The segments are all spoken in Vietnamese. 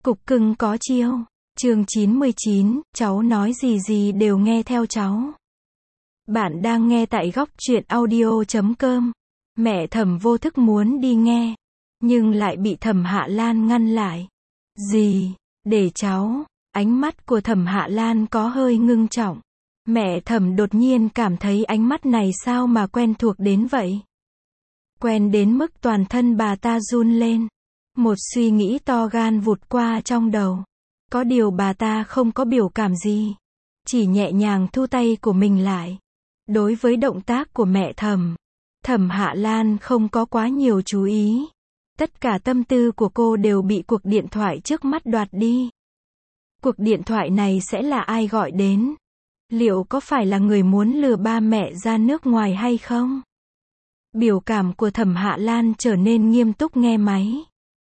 Cục cưng có chiêu. Chương 99, cháu nói gì gì đều nghe theo cháu. Bạn đang nghe tại góc truyện audio.com. Mẹ Thẩm vô thức muốn đi nghe, nhưng lại bị Thẩm Hạ Lan ngăn lại. Gì? Để cháu. Ánh mắt của Thẩm Hạ Lan có hơi ngưng trọng. Mẹ Thẩm đột nhiên cảm thấy ánh mắt này sao mà quen thuộc đến vậy. Quen đến mức toàn thân bà ta run lên. Một suy nghĩ to gan vụt qua trong đầu. Có điều bà ta không có biểu cảm gì, chỉ nhẹ nhàng thu tay của mình lại. Đối với động tác của mẹ Thẩm, Thẩm Hạ Lan không có quá nhiều chú ý. Tất cả tâm tư của cô đều bị cuộc điện thoại trước mắt đoạt đi. Cuộc điện thoại này sẽ là ai gọi đến? Liệu có phải là người muốn lừa ba mẹ ra nước ngoài hay không? Biểu cảm của Thẩm Hạ Lan trở nên nghiêm túc nghe máy.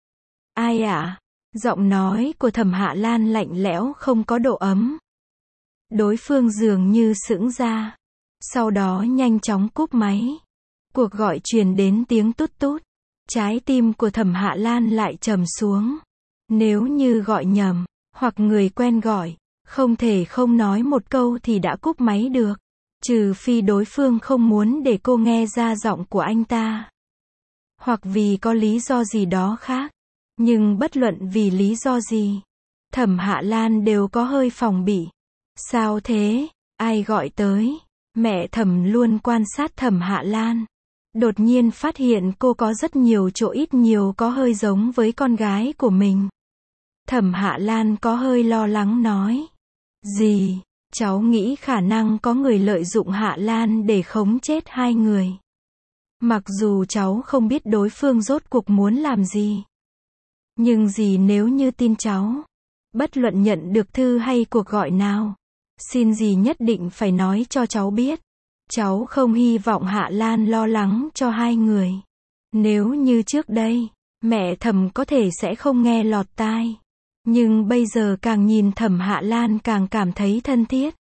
Ai ạ? Giọng nói của Thẩm Hạ Lan lạnh lẽo không có độ ấm. Đối phương dường như sững ra, sau đó nhanh chóng cúp máy. Cuộc gọi truyền đến tiếng tút tút. Trái tim của Thẩm Hạ Lan lại trầm xuống. Nếu như gọi nhầm, hoặc người quen gọi, không thể không nói một câu thì đã cúp máy được. Trừ phi đối phương không muốn để cô nghe ra giọng của anh ta. Hoặc vì có lý do gì đó khác. Nhưng bất luận vì lý do gì, Thẩm Hạ Lan đều có hơi phòng bị. Sao thế? Ai gọi tới? Mẹ Thẩm luôn quan sát Thẩm Hạ Lan. Đột nhiên phát hiện cô có rất nhiều chỗ ít nhiều có hơi giống với con gái của mình. Thẩm Hạ Lan có hơi lo lắng nói. Gì? Cháu nghĩ khả năng có người lợi dụng Hạ Lan để khống chết hai người. Mặc dù cháu không biết đối phương rốt cuộc muốn làm gì. Nhưng gì nếu như tin cháu, bất luận nhận được thư hay cuộc gọi nào, xin gì nhất định phải nói cho cháu biết. Cháu không hy vọng Hạ Lan lo lắng cho hai người. Nếu như trước đây, mẹ Thẩm có thể sẽ không nghe lọt tai. Nhưng bây giờ càng nhìn Thẩm Hạ Lan càng cảm thấy thân thiết.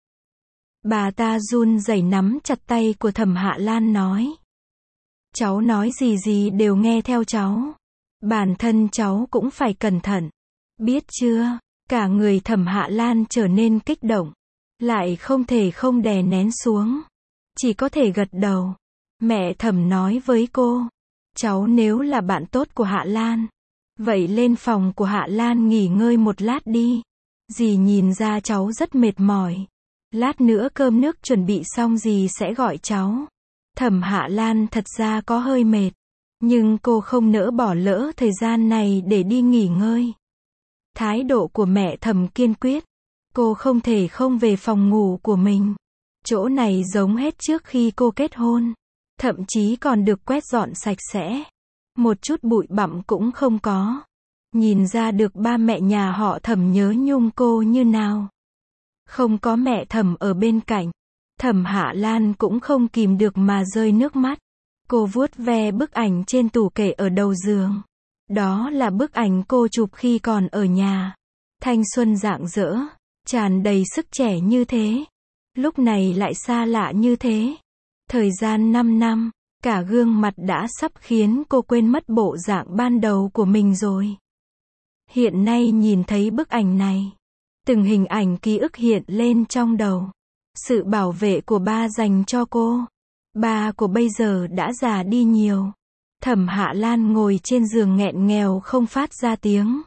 Bà ta run rẩy nắm chặt tay của Thẩm Hạ Lan nói. Cháu nói gì gì đều nghe theo cháu. Bản thân cháu cũng phải cẩn thận. Biết chưa? Cả người Thẩm Hạ Lan trở nên kích động. Lại không thể không đè nén xuống. Chỉ có thể gật đầu. Mẹ Thẩm nói với cô. Cháu nếu là bạn tốt của Hạ Lan, vậy lên phòng của Hạ Lan nghỉ ngơi một lát đi. Dì nhìn ra cháu rất mệt mỏi. Lát nữa cơm nước chuẩn bị xong dì sẽ gọi cháu. Thẩm Hạ Lan thật ra có hơi mệt. Nhưng cô không nỡ bỏ lỡ thời gian này để đi nghỉ ngơi. Thái độ của mẹ Thẩm kiên quyết. Cô không thể không về phòng ngủ của mình. Chỗ này giống hết trước khi cô kết hôn. Thậm chí còn được quét dọn sạch sẽ. Một chút bụi bặm cũng không có. Nhìn ra được ba mẹ nhà họ Thẩm nhớ nhung cô như nào. Không có mẹ Thẩm ở bên cạnh, Thẩm Hạ Lan cũng không kìm được mà rơi nước mắt. Cô vuốt ve bức ảnh trên tủ kệ ở đầu giường. Đó là bức ảnh cô chụp khi còn ở nhà. Thanh xuân rạng rỡ, tràn đầy sức trẻ như thế. Lúc này lại xa lạ như thế. Thời gian 5 năm, cả gương mặt đã sắp khiến cô quên mất bộ dạng ban đầu của mình rồi. Hiện nay nhìn thấy bức ảnh này, từng hình ảnh ký ức hiện lên trong đầu. Sự bảo vệ của ba dành cho cô. Ba của bây giờ đã già đi nhiều. Thẩm Hạ Lan ngồi trên giường nghẹn nghèo không phát ra tiếng.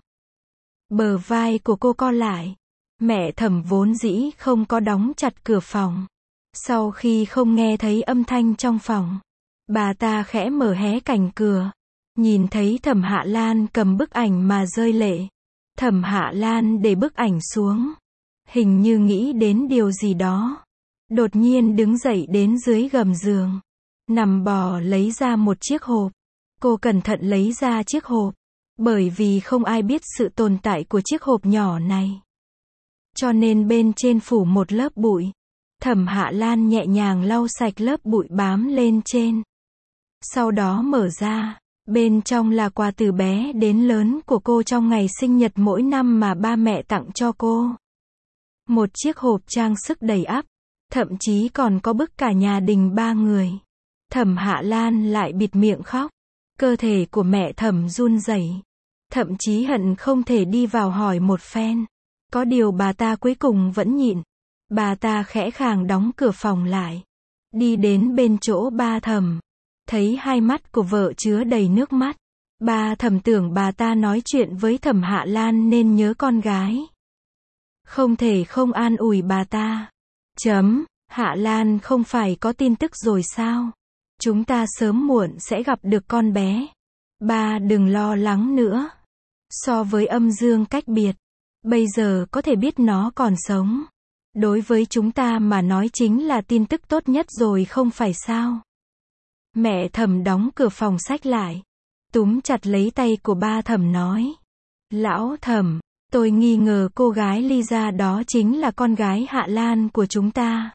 Bờ vai của cô co lại. Mẹ Thẩm vốn dĩ không có đóng chặt cửa phòng. Sau khi không nghe thấy âm thanh trong phòng, bà ta khẽ mở hé cành cửa. Nhìn thấy Thẩm Hạ Lan cầm bức ảnh mà rơi lệ. Thẩm Hạ Lan để bức ảnh xuống. Hình như nghĩ đến điều gì đó. Đột nhiên đứng dậy đến dưới gầm giường. Nằm bò lấy ra một chiếc hộp. Cô cẩn thận lấy ra chiếc hộp. Bởi vì không ai biết sự tồn tại của chiếc hộp nhỏ này. Cho nên bên trên phủ một lớp bụi. Thẩm Hạ Lan nhẹ nhàng lau sạch lớp bụi bám lên trên. Sau đó mở ra. Bên trong là quà từ bé đến lớn của cô trong ngày sinh nhật mỗi năm mà ba mẹ tặng cho cô. Một chiếc hộp trang sức đầy ắp. Thậm chí còn có bức cả nhà đình 3 người. Thẩm Hạ Lan lại bịt miệng khóc. Cơ thể của mẹ Thẩm run rẩy. thậm chí hận không thể đi vào hỏi một phen. Có điều bà ta cuối cùng vẫn nhịn. Bà ta khẽ khàng đóng cửa phòng lại. Đi đến bên chỗ ba Thẩm. Thấy hai mắt của vợ chứa đầy nước mắt. Ba Thẩm tưởng bà ta nói chuyện với Thẩm Hạ Lan nên nhớ con gái. Không thể không an ủi bà ta. Hạ Lan không phải có tin tức rồi sao? Chúng ta sớm muộn sẽ gặp được con bé. Ba đừng lo lắng nữa. So với âm dương cách biệt, bây giờ có thể biết nó còn sống. Đối với chúng ta mà nói chính là tin tức tốt nhất rồi không phải sao? Mẹ Thẩm đóng cửa phòng sách lại. Túm chặt lấy tay của ba Thẩm nói. Lão Thẩm, tôi nghi ngờ cô gái Lisa đó chính là con gái Hạ Lan của chúng ta.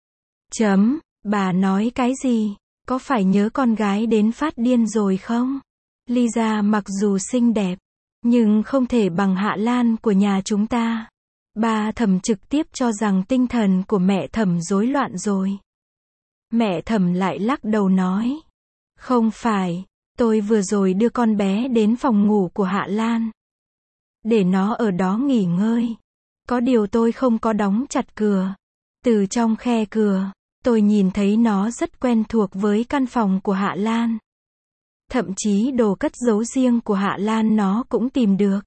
Bà nói cái gì? Có phải nhớ con gái đến phát điên rồi không? Lisa mặc dù xinh đẹp, nhưng không thể bằng Hạ Lan của nhà chúng ta. Ba Thẩm trực tiếp cho rằng tinh thần của mẹ Thẩm rối loạn rồi. Mẹ Thẩm lại lắc đầu nói. Không phải, tôi vừa rồi đưa con bé đến phòng ngủ của Hạ Lan. Để nó ở đó nghỉ ngơi. Có điều tôi không có đóng chặt cửa. Từ trong khe cửa, tôi nhìn thấy nó rất quen thuộc với căn phòng của Hạ Lan. Thậm chí đồ cất giấu riêng của Hạ Lan nó cũng tìm được.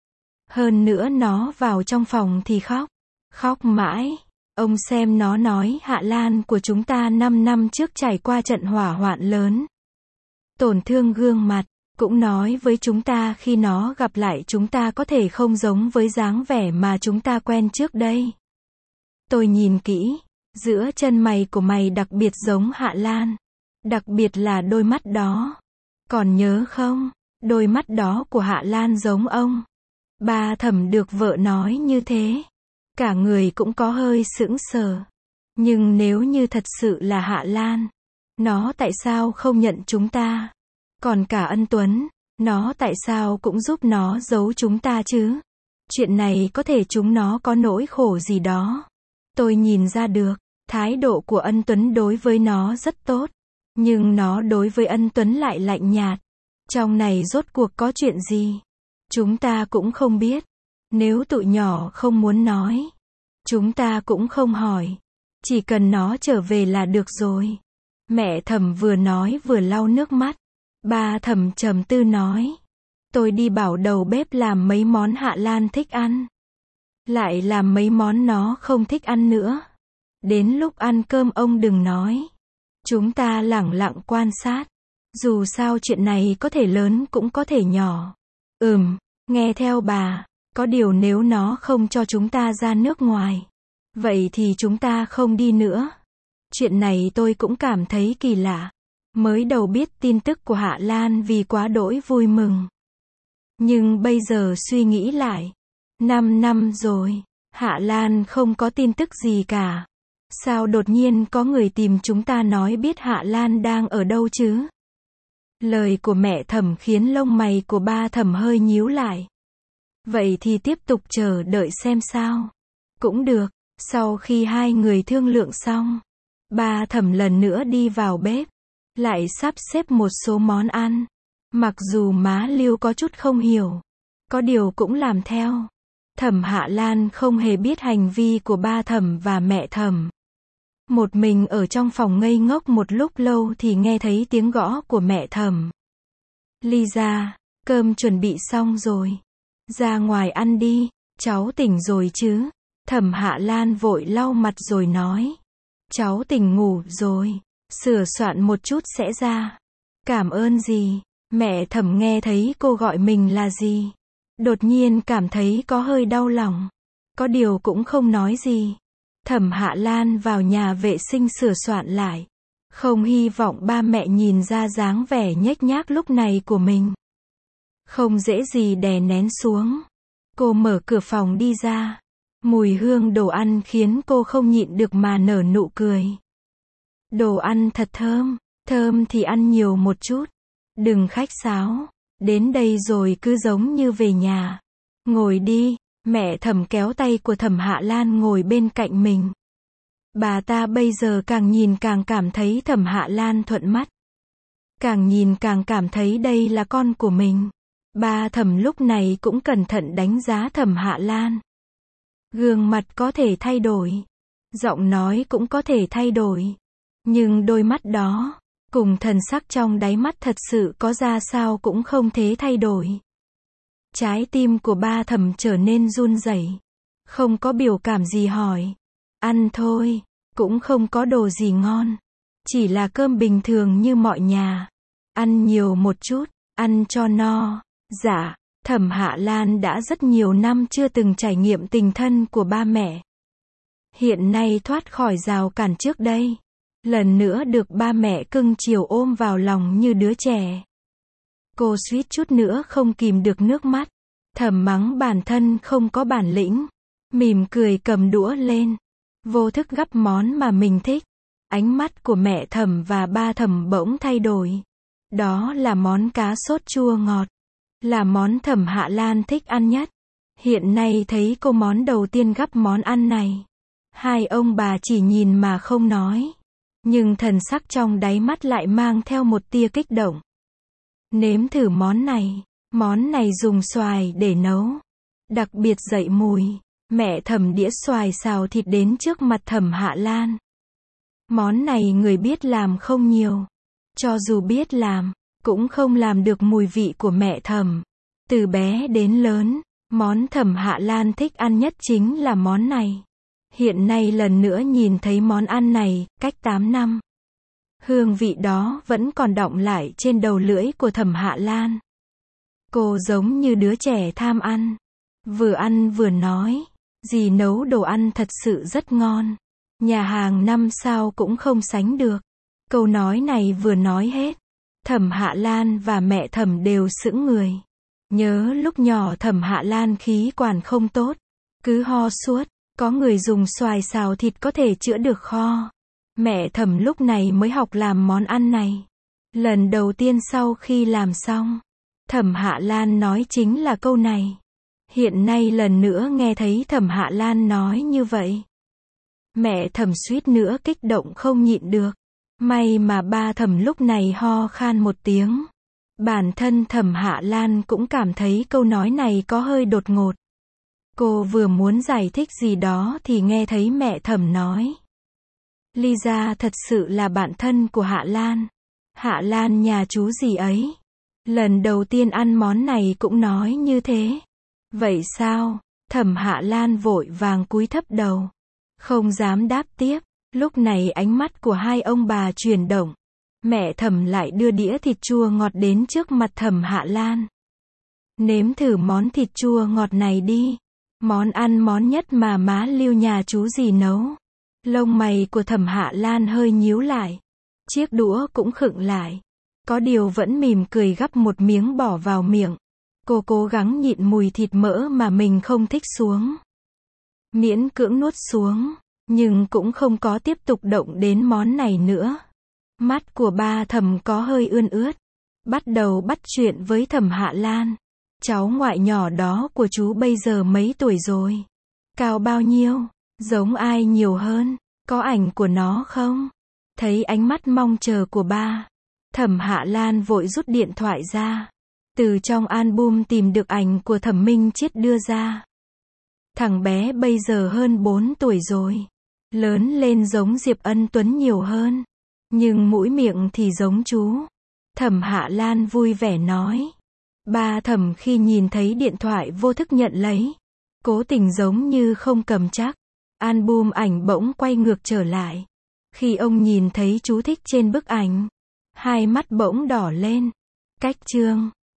Hơn nữa nó vào trong phòng thì khóc. Khóc mãi. Ông xem nó nói Hạ Lan của chúng ta 5 năm trước trải qua trận hỏa hoạn lớn. Tổn thương gương mặt. Cũng nói với chúng ta khi nó gặp lại chúng ta có thể không giống với dáng vẻ mà chúng ta quen trước đây. Tôi nhìn kỹ. Giữa chân mày của mày đặc biệt giống Hạ Lan. Đặc biệt là đôi mắt đó. Còn nhớ không? Đôi mắt đó của Hạ Lan giống ông. Ba Thẩm được vợ nói như thế. Cả người cũng có hơi sững sờ. Nhưng nếu như thật sự là Hạ Lan, nó tại sao không nhận chúng ta? Còn cả Ân Tuấn, nó tại sao cũng giúp nó giấu chúng ta chứ? Chuyện này có thể chúng nó có nỗi khổ gì đó. Tôi nhìn ra được, thái độ của Ân Tuấn đối với nó rất tốt. Nhưng nó đối với Ân Tuấn lại lạnh nhạt. Trong này rốt cuộc có chuyện gì? Chúng ta cũng không biết. Nếu tụi nhỏ không muốn nói, chúng ta cũng không hỏi. Chỉ cần nó trở về là được rồi. Mẹ Thẩm vừa nói vừa lau nước mắt. Ba Thẩm trầm tư nói. Tôi đi bảo đầu bếp làm mấy món Hạ Lan thích ăn. Lại làm mấy món nó không thích ăn nữa. Đến lúc ăn cơm ông đừng nói. Chúng ta lẳng lặng quan sát. Dù sao chuyện này có thể lớn cũng có thể nhỏ. Nghe theo bà. Có điều nếu nó không cho chúng ta ra nước ngoài, vậy thì chúng ta không đi nữa. Chuyện này tôi cũng cảm thấy kỳ lạ. Mới đầu biết tin tức của Hạ Lan vì quá đỗi vui mừng. Nhưng bây giờ suy nghĩ lại. 5 năm rồi, Hạ Lan không có tin tức gì cả. Sao đột nhiên có người tìm chúng ta nói biết Hạ Lan đang ở đâu chứ? Lời của mẹ Thẩm khiến lông mày của ba Thẩm hơi nhíu lại. Vậy thì tiếp tục chờ đợi xem sao. Cũng được. Sau khi hai người thương lượng xong, ba Thẩm lần nữa đi vào bếp. Lại sắp xếp một số món ăn. Mặc dù má Lưu có chút không hiểu. Có điều cũng làm theo. Thẩm Hạ Lan không hề biết hành vi của ba Thẩm và mẹ Thẩm. Một mình ở trong phòng ngây ngốc một lúc lâu thì nghe thấy tiếng gõ của mẹ Thẩm. Lisa, cơm chuẩn bị xong rồi. Ra ngoài ăn đi, cháu tỉnh rồi chứ? Thẩm Hạ Lan vội lau mặt rồi nói. Cháu tỉnh ngủ rồi, sửa soạn một chút sẽ ra. Cảm ơn gì? Mẹ Thẩm nghe thấy cô gọi mình là gì? Đột nhiên cảm thấy có hơi đau lòng. Có điều cũng không nói gì. Thẩm Hạ Lan vào nhà vệ sinh sửa soạn lại. Không hy vọng ba mẹ nhìn ra dáng vẻ nhếch nhác lúc này của mình. Không dễ gì đè nén xuống. Cô mở cửa phòng đi ra. Mùi hương đồ ăn khiến cô không nhịn được mà nở nụ cười. Đồ ăn thật thơm. Thơm thì ăn nhiều một chút. Đừng khách sáo. Đến đây rồi cứ giống như về nhà. Ngồi đi. Mẹ Thẩm kéo tay của Thẩm Hạ Lan ngồi bên cạnh mình. Bà ta bây giờ càng nhìn càng cảm thấy Thẩm Hạ Lan thuận mắt. Càng nhìn càng cảm thấy đây là con của mình. Ba Thẩm lúc này cũng cẩn thận đánh giá Thẩm Hạ Lan. Gương mặt có thể thay đổi, giọng nói cũng có thể thay đổi, nhưng đôi mắt đó, cùng thần sắc trong đáy mắt thật sự có ra sao cũng không thể thay đổi. Trái tim của Ba Thẩm trở nên run rẩy, không có biểu cảm gì hỏi. Ăn thôi, cũng không có đồ gì ngon, chỉ là cơm bình thường như mọi nhà. Ăn nhiều một chút, ăn cho no. Dạ, Thẩm Hạ Lan đã rất nhiều năm chưa từng trải nghiệm tình thân của ba mẹ. Hiện nay thoát khỏi rào cản trước đây, lần nữa được ba mẹ cưng chiều ôm vào lòng như đứa trẻ. Cô suýt chút nữa không kìm được nước mắt, thầm mắng bản thân không có bản lĩnh, mỉm cười cầm đũa lên, vô thức gắp món mà mình thích. Ánh mắt của mẹ Thẩm và ba Thẩm bỗng thay đổi. Đó là món cá sốt chua ngọt, là món Thẩm Hạ Lan thích ăn nhất. Hiện nay thấy cô món đầu tiên gắp món ăn này, hai ông bà chỉ nhìn mà không nói, nhưng thần sắc trong đáy mắt lại mang theo một tia kích động. Nếm thử món này dùng xoài để nấu, đặc biệt dậy mùi. Mẹ Thẩm đĩa xoài xào thịt đến trước mặt Thẩm Hạ Lan. Món này người biết làm không nhiều, cho dù biết làm, cũng không làm được mùi vị của mẹ Thẩm. Từ bé đến lớn, món Thẩm Hạ Lan thích ăn nhất chính là món này. Hiện nay lần nữa nhìn thấy món ăn này, cách 8 năm. Hương vị đó vẫn còn đọng lại trên đầu lưỡi của Thẩm Hạ Lan. Cô giống như đứa trẻ tham ăn vừa nói, dì nấu đồ ăn thật sự rất ngon. Nhà hàng 5 sao cũng không sánh được. Câu nói này vừa nói hết, Thẩm Hạ Lan và mẹ Thẩm đều sững người. Nhớ lúc nhỏ Thẩm Hạ Lan khí quản không tốt, cứ ho suốt, có người dùng xoài xào thịt có thể chữa được kho. Mẹ Thẩm lúc này mới học làm món ăn này. Lần đầu tiên sau khi làm xong, Thẩm Hạ Lan nói chính là câu này. Hiện nay lần nữa nghe thấy Thẩm Hạ Lan nói như vậy, mẹ Thẩm suýt nữa kích động không nhịn được. May mà ba Thẩm lúc này ho khan một tiếng. Bản thân Thẩm Hạ Lan cũng cảm thấy câu nói này có hơi đột ngột. Cô vừa muốn giải thích gì đó thì nghe thấy mẹ Thẩm nói. Lisa thật sự là bạn thân của Hạ Lan. Hạ Lan nhà chú gì ấy. Lần đầu tiên ăn món này cũng nói như thế. Vậy sao? Thẩm Hạ Lan vội vàng cúi thấp đầu, không dám đáp tiếp. Lúc này ánh mắt của hai ông bà chuyển động. Mẹ Thẩm lại đưa đĩa thịt chua ngọt đến trước mặt Thẩm Hạ Lan. Nếm thử món thịt chua ngọt này đi. Món ăn món nhất mà má Lưu nhà chú dì nấu. Lông mày của Thẩm Hạ Lan hơi nhíu lại. Chiếc đũa cũng khựng lại. Có điều vẫn mỉm cười gắp một miếng bỏ vào miệng. Cô cố gắng nhịn mùi thịt mỡ mà mình không thích xuống. Miễn cưỡng nuốt xuống, nhưng cũng không có tiếp tục động đến món này nữa. Mắt của ba Thẩm có hơi ươn ướt. Bắt đầu bắt chuyện với Thẩm Hạ Lan. Cháu ngoại nhỏ đó của chú bây giờ mấy tuổi rồi? Cao bao nhiêu? Giống ai nhiều hơn? Có ảnh của nó không? Thấy ánh mắt mong chờ của ba, Thẩm Hạ Lan vội rút điện thoại ra. Từ trong album tìm được ảnh của Thẩm Minh Chiết đưa ra. Thằng bé bây giờ hơn 4 tuổi rồi. Lớn lên giống Diệp Ân Tuấn nhiều hơn. Nhưng mũi miệng thì giống chú. Thẩm Hạ Lan vui vẻ nói. Ba Thẩm khi nhìn thấy điện thoại vô thức nhận lấy. Cố tình giống như không cầm chắc. Album ảnh bỗng quay ngược trở lại. Khi ông nhìn thấy chú thích trên bức ảnh, hai mắt bỗng đỏ lên. Cách chương